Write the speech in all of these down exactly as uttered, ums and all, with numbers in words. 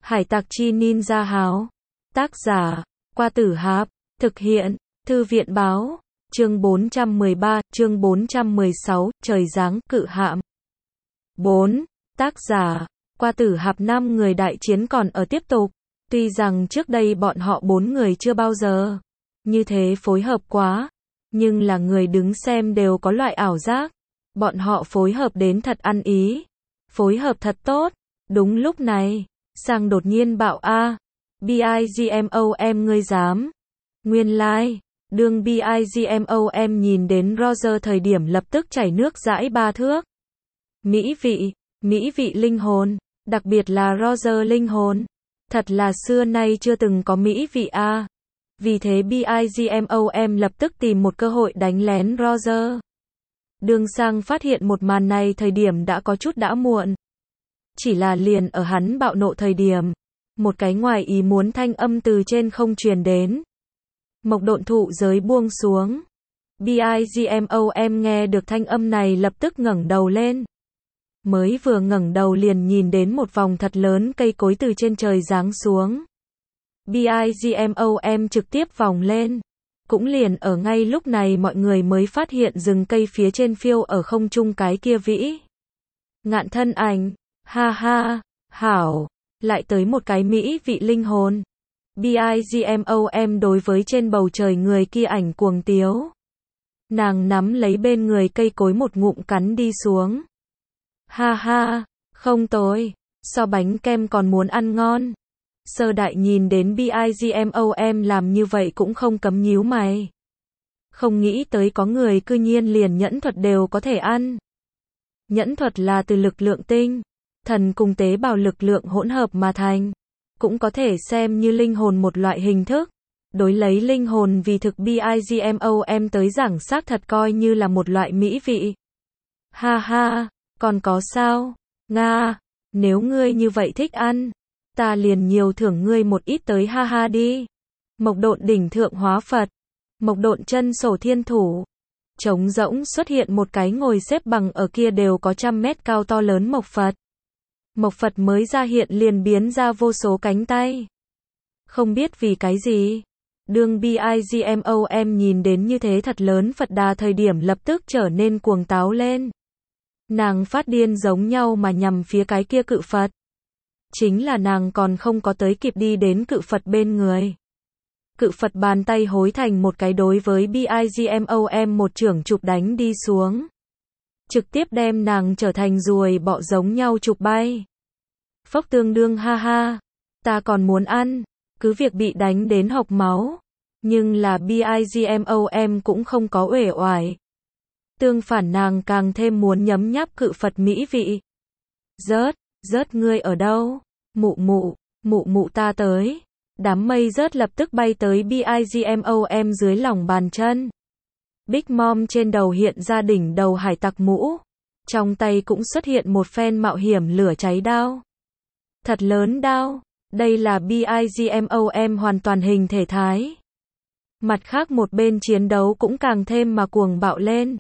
Hải tặc chi ninja háo. Tác giả, Qua Tử Hạp. Thực hiện, Thư viện báo. Chương bốn trăm mười ba, chương bốn trăm mười sáu, trời giáng cự hạm. bốn. Tác giả, Qua Tử Hạp. Năm người đại chiến còn ở tiếp tục. Tuy rằng trước đây bọn họ bốn người chưa bao giờ như thế phối hợp quá, nhưng là người đứng xem đều có loại ảo giác. Bọn họ phối hợp đến thật ăn ý. Phối hợp thật tốt. Đúng lúc này, Sang đột nhiên bảo a, Bigmom ngươi dám. Nguyên lai, like, đương Bigmom nhìn đến Roger thời điểm lập tức chảy nước dãi ba thước. Mỹ vị, mỹ vị linh hồn, đặc biệt là Roger linh hồn. Thật là xưa nay chưa từng có mỹ vị a. Vì thế Bigmom lập tức tìm một cơ hội đánh lén Roger. Đường Sang phát hiện một màn này thời điểm đã có chút đã muộn. Chỉ là liền ở hắn bạo nộ thời điểm, một cái ngoài ý muốn thanh âm từ trên không truyền đến. Mộc độn thụ giới buông xuống. Bigmom nghe được thanh âm này lập tức ngẩng đầu lên. Mới vừa ngẩng đầu liền nhìn đến một vòng thật lớn cây cối từ trên trời giáng xuống. Bigmom trực tiếp vòng lên. Cũng liền ở ngay lúc này mọi người mới phát hiện rừng cây phía trên phiêu ở không trung cái kia vĩ ngạn thân ảnh. Ha ha, hảo, lại tới một cái mỹ vị linh hồn. Bigmom đối với trên bầu trời người kia ảnh cuồng tiếu. Nàng nắm lấy bên người cây cối một ngụm cắn đi xuống. Ha ha, không tồi, so bánh kem còn muốn ăn ngon. Sơ đại nhìn đến Bigmom làm như vậy cũng không cấm nhíu mày. Không nghĩ tới có người cư nhiên liền nhẫn thuật đều có thể ăn. Nhẫn thuật là từ lực lượng tinh, thần cùng tế bào lực lượng hỗn hợp mà thành. Cũng có thể xem như linh hồn một loại hình thức. Đối lấy linh hồn vì thực Bigmom tới giảng xác thật coi như là một loại mỹ vị. Ha ha, còn có sao? Nga, nếu ngươi như vậy thích ăn, ta liền nhiều thưởng ngươi một ít tới ha ha đi. Mộc độn đỉnh thượng hóa Phật. Mộc độn chân sổ thiên thủ. Trống rỗng xuất hiện một cái ngồi xếp bằng ở kia đều có trăm mét cao to lớn mộc Phật. Mộc Phật mới ra hiện liền biến ra vô số cánh tay. Không biết vì cái gì. Đương Bigmom nhìn đến như thế thật lớn Phật Đà thời điểm lập tức trở nên cuồng táo lên. Nàng phát điên giống nhau mà nhằm phía cái kia cự Phật. Chính là nàng còn không có tới kịp đi đến cự Phật bên người. Cự Phật bàn tay hối thành một cái đối với Bigmom một chưởng chụp đánh đi xuống. Trực tiếp đem nàng trở thành ruồi bọ giống nhau chụp bay. Phốc tương đương ha ha. Ta còn muốn ăn. Cứ việc bị đánh đến hộc máu. Nhưng là Bigmom cũng không có uể oải. Tương phản nàng càng thêm muốn nhấm nháp cự Phật mỹ vị. Rớt, rớt ngươi ở đâu? Mụ mụ, mụ mụ ta tới. Đám mây rớt lập tức bay tới Bigmom dưới lòng bàn chân. Big Mom trên đầu hiện ra đỉnh đầu hải tặc mũ. Trong tay cũng xuất hiện một phen mạo hiểm lửa cháy đao. Thật lớn đao. Đây là Bigmom hoàn toàn hình thể thái. Mặt khác một bên chiến đấu cũng càng thêm mà cuồng bạo lên.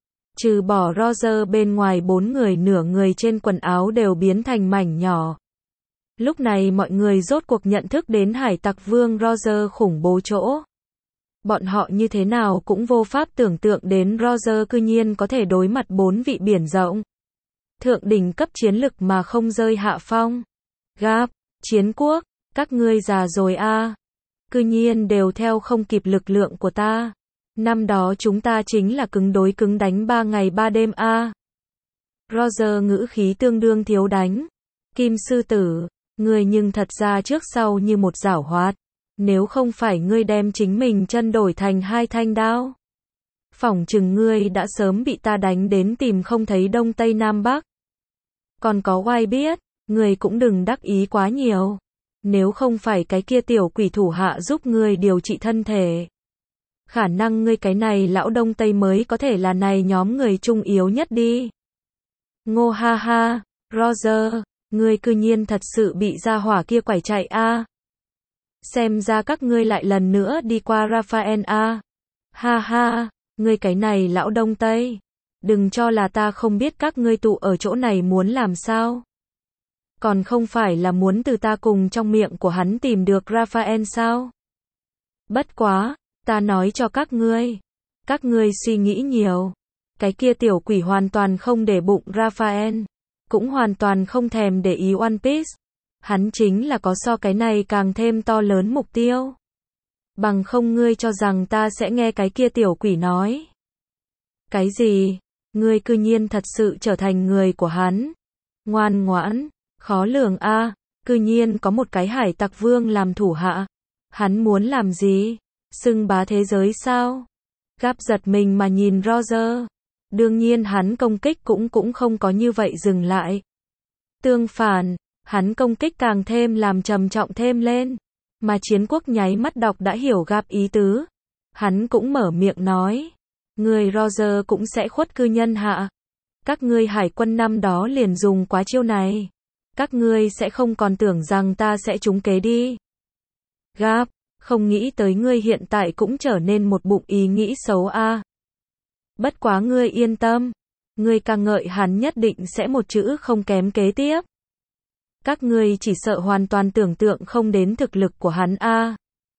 Trừ bỏ Roger bên ngoài bốn người nửa người trên quần áo đều biến thành mảnh nhỏ. Lúc này mọi người rốt cuộc nhận thức đến hải tặc vương Roger khủng bố chỗ. Bọn họ như thế nào cũng vô pháp tưởng tượng đến Roger cư nhiên có thể đối mặt bốn vị biển rộng. Thượng đỉnh cấp chiến lực mà không rơi hạ phong. Gap, chiến quốc, các ngươi già rồi a. Cư nhiên đều theo không kịp lực lượng của ta. Năm đó chúng ta chính là cứng đối cứng đánh ba ngày ba đêm a. Roger ngữ khí tương đương thiếu đánh. Kim sư tử, ngươi nhưng thật ra trước sau như một giảo hoạt. Nếu không phải ngươi đem chính mình chân đổi thành hai thanh đao, phỏng chừng ngươi đã sớm bị ta đánh đến tìm không thấy đông tây nam bắc. Còn có oai biết, ngươi cũng đừng đắc ý quá nhiều. Nếu không phải cái kia tiểu quỷ thủ hạ giúp ngươi điều trị thân thể, khả năng ngươi cái này lão đông tây mới có thể là này nhóm người trung yếu nhất đi. Ngô ha ha, Roger, ngươi cư nhiên thật sự bị gia hỏa kia quải chạy a. Xem ra các ngươi lại lần nữa đi qua Raphael a. Ha ha, ngươi cái này lão đông tây. Đừng cho là ta không biết các ngươi tụ ở chỗ này muốn làm sao. Còn không phải là muốn từ ta cùng trong miệng của hắn tìm được Raphael sao? Bất quá, ta nói cho các ngươi. Các ngươi suy nghĩ nhiều. Cái kia tiểu quỷ hoàn toàn không để bụng Raphael. Cũng hoàn toàn không thèm để ý One Piece. Hắn chính là có so cái này càng thêm to lớn mục tiêu. Bằng không ngươi cho rằng ta sẽ nghe cái kia tiểu quỷ nói. Cái gì? Ngươi cư nhiên thật sự trở thành người của hắn. Ngoan ngoãn, khó lường a, à, cư nhiên có một cái hải tặc vương làm thủ hạ. Hắn muốn làm gì? Xưng bá thế giới sao? Gáp giật mình mà nhìn Roger. Đương nhiên hắn công kích cũng cũng không có như vậy dừng lại. Tương phản, hắn công kích càng thêm làm trầm trọng thêm lên. Mà Chiến Quốc nháy mắt đọc đã hiểu Gáp ý tứ. Hắn cũng mở miệng nói. Người Roger cũng sẽ khuất cư nhân hạ. Các ngươi hải quân năm đó liền dùng quá chiêu này. Các ngươi sẽ không còn tưởng rằng ta sẽ trúng kế đi. Gáp, không nghĩ tới ngươi hiện tại cũng trở nên một bụng ý nghĩ xấu a. À. Bất quá ngươi yên tâm. Ngươi ca ngợi hắn nhất định sẽ một chữ không kém kế tiếp. Các ngươi chỉ sợ hoàn toàn tưởng tượng không đến thực lực của hắn a. À.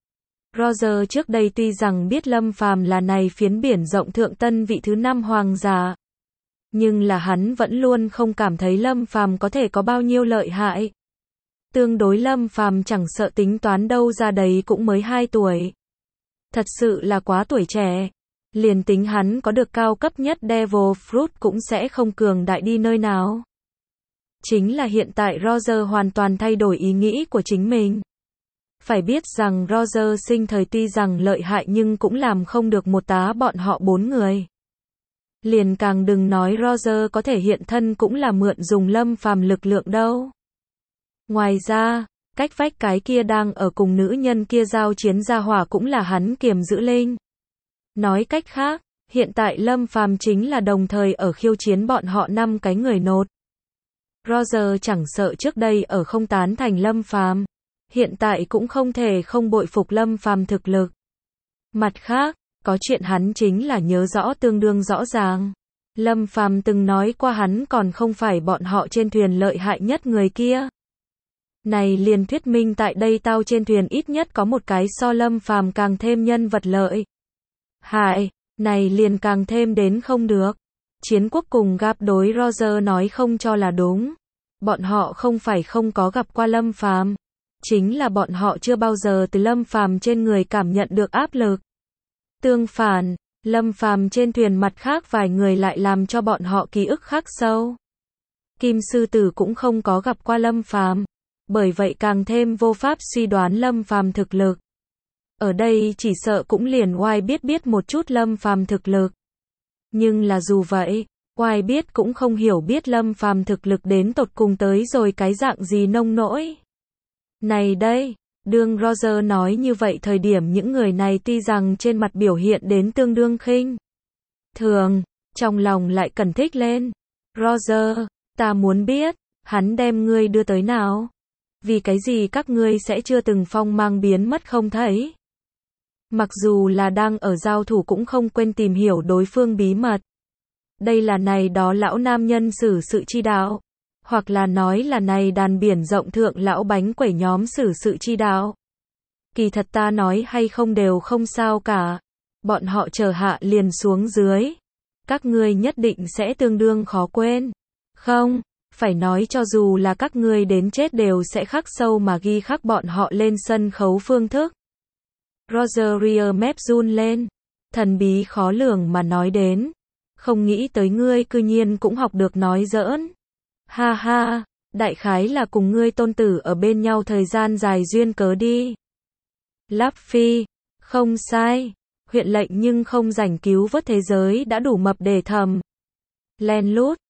Roger trước đây tuy rằng biết Lâm Phàm là này phiến biển rộng thượng tân vị thứ năm hoàng giả. Nhưng là hắn vẫn luôn không cảm thấy Lâm Phàm có thể có bao nhiêu lợi hại. Tương đối Lâm Phàm chẳng sợ tính toán đâu ra đấy cũng mới hai tuổi. Thật sự là quá tuổi trẻ. Liền tính hắn có được cao cấp nhất Devil Fruit cũng sẽ không cường đại đi nơi nào. Chính là hiện tại Roger hoàn toàn thay đổi ý nghĩ của chính mình. Phải biết rằng Roger sinh thời tuy rằng lợi hại nhưng cũng làm không được một tá bọn họ bốn người. Liền càng đừng nói Roger có thể hiện thân cũng là mượn dùng Lâm Phàm lực lượng đâu. Ngoài ra, cách vách cái kia đang ở cùng nữ nhân kia giao chiến gia hỏa cũng là hắn kiềm giữ linh. Nói cách khác, hiện tại Lâm Phàm chính là đồng thời ở khiêu chiến bọn họ năm cái người nột. Roger chẳng sợ trước đây ở không tán thành Lâm Phàm, hiện tại cũng không thể không bội phục Lâm Phàm thực lực. Mặt khác, có chuyện hắn chính là nhớ rõ tương đương rõ ràng. Lâm Phàm từng nói qua hắn còn không phải bọn họ trên thuyền lợi hại nhất người kia. Này liền thuyết minh tại đây tao trên thuyền ít nhất có một cái so Lâm Phàm càng thêm nhân vật lợi hại, này liền càng thêm đến không được. Chiến Quốc cùng Gáp đối Roger nói không cho là đúng. Bọn họ không phải không có gặp qua Lâm Phàm, chính là bọn họ chưa bao giờ từ Lâm Phàm trên người cảm nhận được áp lực. Tương phản, Lâm Phàm trên thuyền mặt khác vài người lại làm cho bọn họ ký ức khắc sâu. Kim Sư Tử cũng không có gặp qua Lâm Phàm, bởi vậy càng thêm vô pháp suy đoán Lâm Phàm thực lực. Ở đây chỉ sợ cũng liền oai biết biết một chút Lâm Phàm thực lực. Nhưng là dù vậy, oai biết cũng không hiểu biết Lâm Phàm thực lực đến tột cùng tới rồi cái dạng gì nông nỗi. Này đây, đương Roger nói như vậy thời điểm những người này tuy rằng trên mặt biểu hiện đến tương đương khinh thường, trong lòng lại cần thích lên. Roger, ta muốn biết, hắn đem ngươi đưa tới nào? Vì cái gì các ngươi sẽ chưa từng phong mang biến mất không thấy? Mặc dù là đang ở giao thủ cũng không quên tìm hiểu đối phương bí mật. Đây là này đó lão nam nhân xử sự chi đạo. Hoặc là nói là này đàn biển rộng thượng lão bánh quẩy nhóm xử sự chi đạo. Kỳ thật ta nói hay không đều không sao cả. Bọn họ chờ hạ liền xuống dưới. Các ngươi nhất định sẽ tương đương khó quên. Không, phải nói cho dù là các ngươi đến chết đều sẽ khắc sâu mà ghi khắc bọn họ lên sân khấu phương thức. Roger ria mép run lên. Thần bí khó lường mà nói đến. Không nghĩ tới ngươi cư nhiên cũng học được nói giỡn. Ha ha, đại khái là cùng ngươi tôn tử ở bên nhau thời gian dài duyên cớ đi. Luffy, không sai. Huyện lệnh nhưng không rảnh cứu vớt thế giới đã đủ mập để thầm. Len lút,